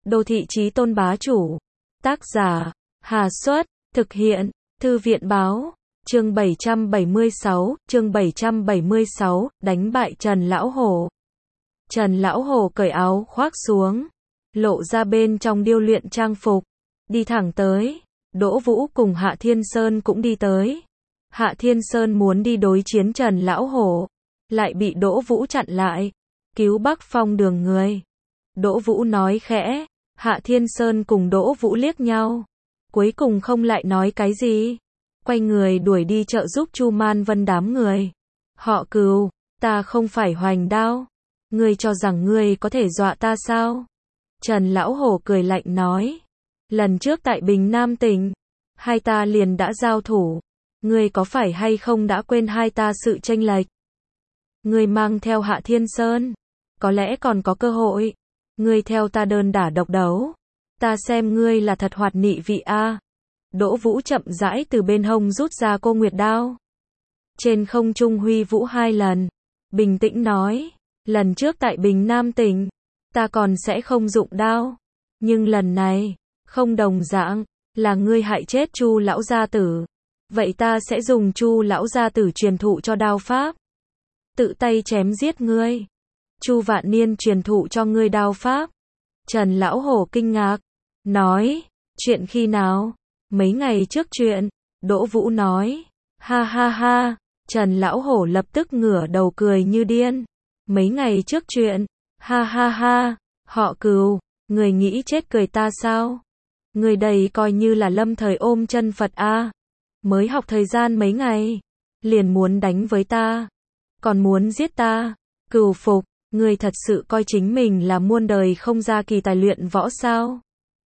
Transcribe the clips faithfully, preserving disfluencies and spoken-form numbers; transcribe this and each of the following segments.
Đô thị chí tôn bá chủ. Tác giả, Hà Xuất, thực hiện, Thư viện báo. Chương bảy trăm bảy mươi sáu, chương bảy trăm bảy mươi sáu, đánh bại Trần Lão Hổ. Trần Lão Hổ cởi áo khoác xuống, lộ ra bên trong điêu luyện trang phục, đi thẳng tới. Đỗ Vũ cùng Hạ Thiên Sơn cũng đi tới. Hạ Thiên Sơn muốn đi đối chiến Trần Lão Hổ, lại bị Đỗ Vũ chặn lại, cứu Bắc Phong Đường người. Đỗ Vũ nói khẽ, Hạ Thiên Sơn cùng Đỗ Vũ liếc nhau, cuối cùng không lại nói cái gì, quay người đuổi đi trợ giúp Chu Man Vân đám người. Họ Cừu, ta không phải hoành đao, ngươi cho rằng ngươi có thể dọa ta sao? Trần Lão Hổ cười lạnh nói, lần trước tại Bình Nam tỉnh, hai ta liền đã giao thủ, ngươi có phải hay không đã quên hai ta sự chênh lệch? Ngươi mang theo Hạ Thiên Sơn, có lẽ còn có cơ hội, ngươi theo ta đơn đả độc đấu, ta xem ngươi là thật hoạt nị vị a. Đỗ Vũ chậm rãi từ bên hông rút ra cô nguyệt đao, trên không trung huy vũ hai lần, bình tĩnh nói, lần trước tại Bình Nam tỉnh, ta còn sẽ không dụng đao, nhưng lần này, không đồng dạng, là ngươi hại chết Chu lão gia tử, vậy ta sẽ dùng Chu lão gia tử truyền thụ cho đao pháp, tự tay chém giết ngươi. Chu Vạn Niên truyền thụ cho ngươi đao pháp. Trần Lão Hổ kinh ngạc, nói, chuyện khi nào? Mấy ngày trước chuyện. Đỗ Vũ nói, ha ha ha. Trần Lão Hổ lập tức ngửa đầu cười như điên. Mấy ngày trước chuyện, ha ha ha. Họ Cừu, người nghĩ chết cười ta sao? Người đây coi như là lâm thời ôm chân Phật a. Mới học thời gian mấy ngày, liền muốn đánh với ta, còn muốn giết ta. Cừu phục, ngươi thật sự coi chính mình là muôn đời không ra kỳ tài luyện võ sao?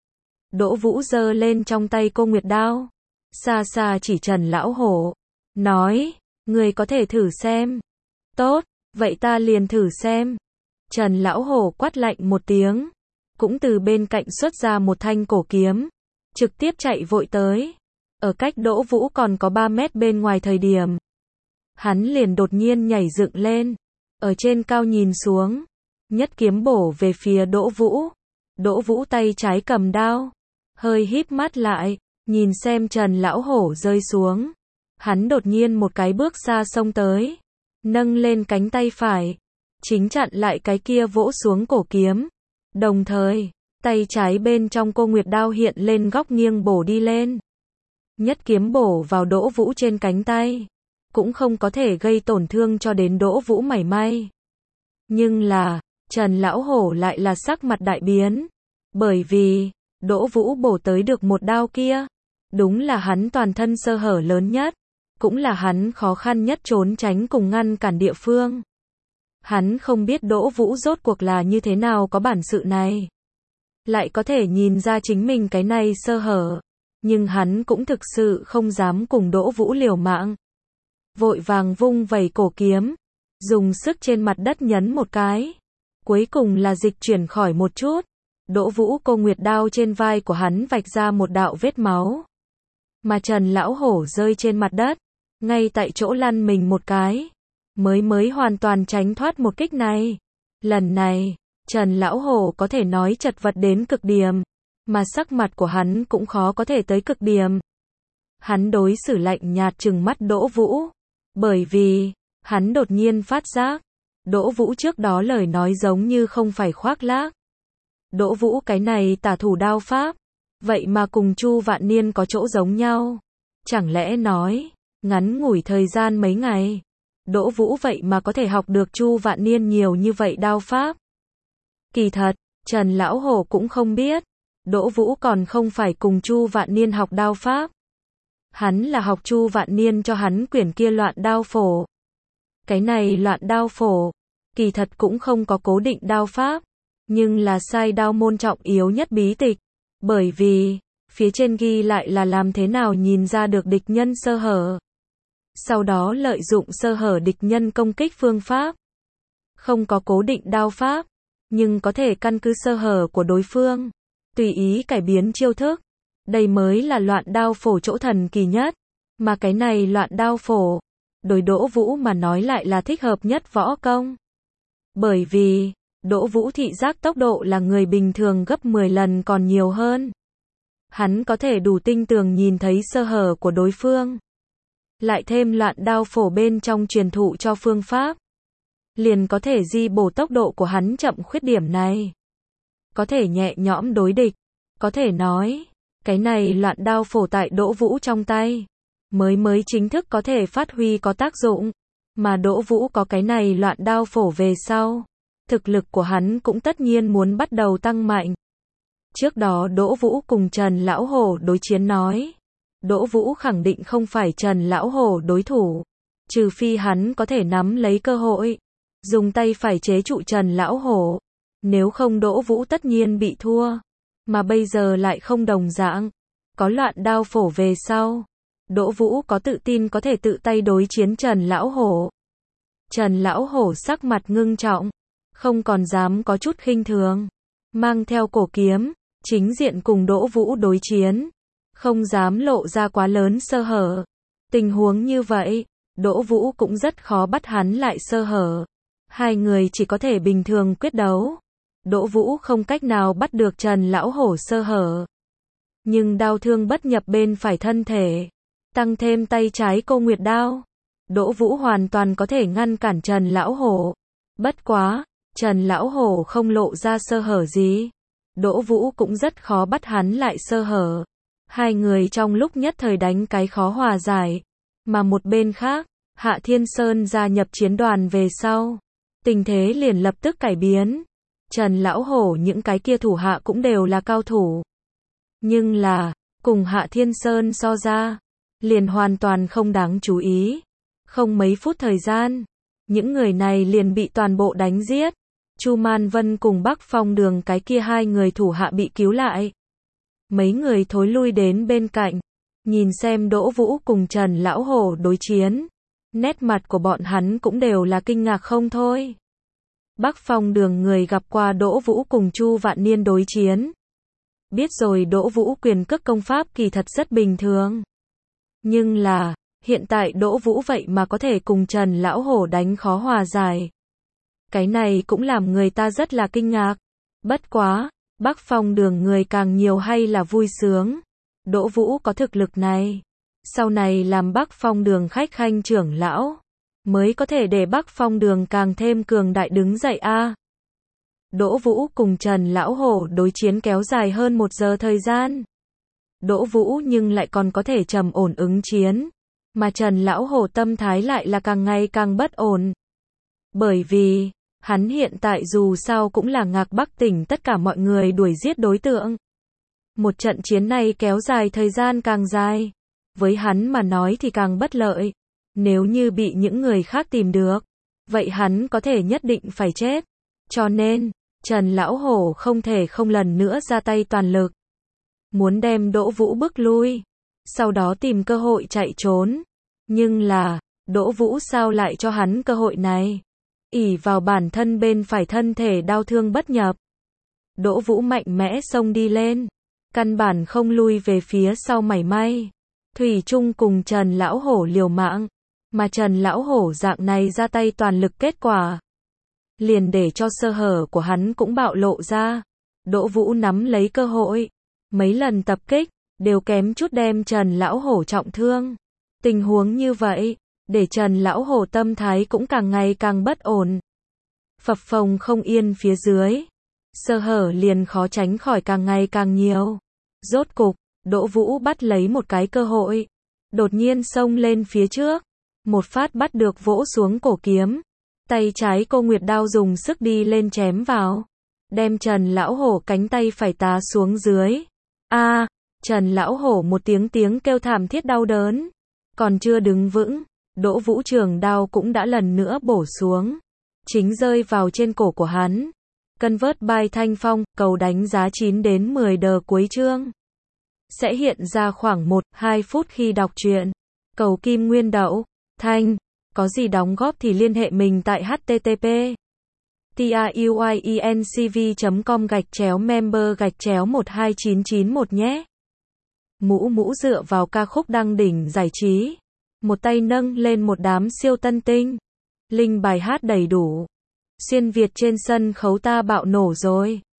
Đỗ Vũ giơ lên trong tay cô nguyệt đao, xa xa chỉ Trần Lão Hổ, nói, ngươi có thể thử xem. Tốt, vậy ta liền thử xem. Trần Lão Hổ quát lạnh một tiếng, cũng từ bên cạnh xuất ra một thanh cổ kiếm, trực tiếp chạy vội tới. Ở cách Đỗ Vũ còn có ba mét bên ngoài thời điểm, hắn liền đột nhiên nhảy dựng lên, ở trên cao nhìn xuống, nhất kiếm bổ về phía Đỗ Vũ. Đỗ Vũ tay trái cầm đao, hơi híp mắt lại, nhìn xem Trần Lão Hổ rơi xuống. Hắn đột nhiên một cái bước xa xông tới, nâng lên cánh tay phải, chính chặn lại cái kia vỗ xuống cổ kiếm. Đồng thời, tay trái bên trong cô nguyệt đao hiện lên góc nghiêng bổ đi lên. Nhất kiếm bổ vào Đỗ Vũ trên cánh tay, cũng không có thể gây tổn thương cho đến Đỗ Vũ mảy may. Nhưng là, Trần Lão Hổ lại là sắc mặt đại biến, bởi vì, Đỗ Vũ bổ tới được một đao kia, đúng là hắn toàn thân sơ hở lớn nhất, cũng là hắn khó khăn nhất trốn tránh cùng ngăn cản địa phương. Hắn không biết Đỗ Vũ rốt cuộc là như thế nào có bản sự này, lại có thể nhìn ra chính mình cái này sơ hở, nhưng hắn cũng thực sự không dám cùng Đỗ Vũ liều mạng. Vội vàng vung vẩy cổ kiếm, dùng sức trên mặt đất nhấn một cái, cuối cùng là dịch chuyển khỏi một chút. Đỗ Vũ cô nguyệt đao trên vai của hắn vạch ra một đạo vết máu, mà Trần Lão Hổ rơi trên mặt đất, ngay tại chỗ lăn mình một cái, mới mới hoàn toàn tránh thoát một kích này. Lần này, Trần Lão Hổ có thể nói chật vật đến cực điểm, mà sắc mặt của hắn cũng khó có thể tới cực điểm. Hắn đối xử lạnh nhạt trừng mắt Đỗ Vũ, bởi vì, hắn đột nhiên phát giác, Đỗ Vũ trước đó lời nói giống như không phải khoác lác. Đỗ Vũ cái này tả thủ đao pháp, vậy mà cùng Chu Vạn Niên có chỗ giống nhau. Chẳng lẽ nói, ngắn ngủi thời gian mấy ngày, Đỗ Vũ vậy mà có thể học được Chu Vạn Niên nhiều như vậy đao pháp? Kỳ thật, Trần Lão Hổ cũng không biết, Đỗ Vũ còn không phải cùng Chu Vạn Niên học đao pháp. Hắn là học Chu Vạn Niên cho hắn quyển kia loạn đao phổ. Cái này loạn đao phổ, kỳ thật cũng không có cố định đao pháp, nhưng là sai đao môn trọng yếu nhất bí tịch, bởi vì, phía trên ghi lại là làm thế nào nhìn ra được địch nhân sơ hở, sau đó lợi dụng sơ hở địch nhân công kích phương pháp. Không có cố định đao pháp, nhưng có thể căn cứ sơ hở của đối phương, tùy ý cải biến chiêu thức. Đây mới là loạn đao phổ chỗ thần kỳ nhất, mà cái này loạn đao phổ, đối Đỗ Vũ mà nói lại là thích hợp nhất võ công. Bởi vì, Đỗ Vũ thị giác tốc độ là người bình thường gấp mười lần còn nhiều hơn. Hắn có thể đủ tinh tường nhìn thấy sơ hở của đối phương. Lại thêm loạn đao phổ bên trong truyền thụ cho phương pháp. Liền có thể di bổ tốc độ của hắn chậm khuyết điểm này. Có thể nhẹ nhõm đối địch. Có thể nói, cái này loạn đao phổ tại Đỗ Vũ trong tay. Mới mới chính thức có thể phát huy có tác dụng. Mà Đỗ Vũ có cái này loạn đao phổ về sau. Thực lực của hắn cũng tất nhiên muốn bắt đầu tăng mạnh. Trước đó Đỗ Vũ cùng Trần Lão Hổ đối chiến nói. Đỗ Vũ khẳng định không phải Trần Lão Hổ đối thủ. Trừ phi hắn có thể nắm lấy cơ hội. Dùng tay phải chế trụ Trần Lão Hổ. Nếu không Đỗ Vũ tất nhiên bị thua. Mà bây giờ lại không đồng dạng. Có loạn đao phổ về sau. Đỗ Vũ có tự tin có thể tự tay đối chiến Trần Lão Hổ. Trần Lão Hổ sắc mặt ngưng trọng. Không còn dám có chút khinh thường. Mang theo cổ kiếm. Chính diện cùng Đỗ Vũ đối chiến. Không dám lộ ra quá lớn sơ hở. Tình huống như vậy. Đỗ Vũ cũng rất khó bắt hắn lại sơ hở. Hai người chỉ có thể bình thường quyết đấu. Đỗ Vũ không cách nào bắt được Trần Lão Hổ sơ hở. Nhưng đao thương bất nhập bên phải thân thể. Tăng thêm tay trái Cô Nguyệt đao. Đỗ Vũ hoàn toàn có thể ngăn cản Trần Lão Hổ. Bất quá, Trần Lão Hổ không lộ ra sơ hở gì. Đỗ Vũ cũng rất khó bắt hắn lại sơ hở. Hai người trong lúc nhất thời đánh cái khó hòa giải. Mà một bên khác, Hạ Thiên Sơn gia nhập chiến đoàn về sau. Tình thế liền lập tức cải biến. Trần Lão Hổ những cái kia thủ hạ cũng đều là cao thủ. Nhưng là, cùng Hạ Thiên Sơn so ra, liền hoàn toàn không đáng chú ý. Không mấy phút thời gian, những người này liền bị toàn bộ đánh giết. Chu Man Vân cùng Bắc Phong Đường cái kia hai người thủ hạ bị cứu lại. Mấy người thối lui đến bên cạnh, nhìn xem Đỗ Vũ cùng Trần Lão Hổ đối chiến. Nét mặt của bọn hắn cũng đều là kinh ngạc không thôi. Bắc Phong Đường người gặp qua Đỗ Vũ cùng Chu Vạn Niên đối chiến. Biết rồi Đỗ Vũ quyền cước công pháp kỳ thật rất bình thường. Nhưng là, hiện tại Đỗ Vũ vậy mà có thể cùng Trần Lão Hổ đánh khó hòa giải. Cái này cũng làm người ta rất là kinh ngạc. Bất quá, Bắc Phong Đường người càng nhiều hay là vui sướng. Đỗ Vũ có thực lực này. Sau này làm Bắc Phong Đường khách khanh trưởng lão. Mới có thể để Bắc Phong Đường càng thêm cường đại đứng dậy a. Đỗ Vũ cùng Trần Lão Hổ đối chiến kéo dài hơn một giờ thời gian. Đỗ Vũ nhưng lại còn có thể trầm ổn ứng chiến. Mà Trần Lão Hổ tâm thái lại là càng ngày càng bất ổn. Bởi vì, hắn hiện tại dù sao cũng là Ngạc Bắc tỉnh tất cả mọi người đuổi giết đối tượng. Một trận chiến này kéo dài thời gian càng dài. Với hắn mà nói thì càng bất lợi. Nếu như bị những người khác tìm được, vậy hắn có thể nhất định phải chết. Cho nên, Trần Lão Hổ không thể không lần nữa ra tay toàn lực. Muốn đem Đỗ Vũ bức lui. Sau đó tìm cơ hội chạy trốn. Nhưng là, Đỗ Vũ sao lại cho hắn cơ hội này? Ỷ vào bản thân bên phải thân thể đau thương bất nhập. Đỗ Vũ mạnh mẽ xông đi lên. Căn bản không lui về phía sau mảy may. Thủy chung cùng Trần Lão Hổ liều mạng. Mà Trần Lão Hổ dạng này ra tay toàn lực kết quả. Liền để cho sơ hở của hắn cũng bạo lộ ra. Đỗ Vũ nắm lấy cơ hội. Mấy lần tập kích, đều kém chút đem Trần Lão Hổ trọng thương. Tình huống như vậy, để Trần Lão Hổ tâm thái cũng càng ngày càng bất ổn. Phập phồng không yên phía dưới. Sơ hở liền khó tránh khỏi càng ngày càng nhiều. Rốt cục, Đỗ Vũ bắt lấy một cái cơ hội. Đột nhiên xông lên phía trước. Một phát bắt được vỗ xuống cổ kiếm. Tay trái Cô Nguyệt đao dùng sức đi lên chém vào. Đem Trần Lão Hổ cánh tay phải tá xuống dưới. A, Trần Lão Hổ một tiếng tiếng kêu thảm thiết đau đớn. Còn chưa đứng vững, Đỗ Vũ trường đao cũng đã lần nữa bổ xuống. Chính rơi vào trên cổ của hắn. Cân vớt bài thanh phong, cầu đánh giá chín đến mười đờ cuối chương. Sẽ hiện ra khoảng một đến hai phút khi đọc truyện. Cầu kim nguyên đậu, thanh. Có gì đóng góp thì liên hệ mình tại http truyencv chấm com gạch chéo member gạch chéo một hai chín chín một nhé. Mũ mũ dựa vào ca khúc đăng đỉnh giải trí. Một tay nâng lên một đám siêu tân tinh. Link bài hát đầy đủ. Xuyên Việt trên sân khấu ta bạo nổ rồi.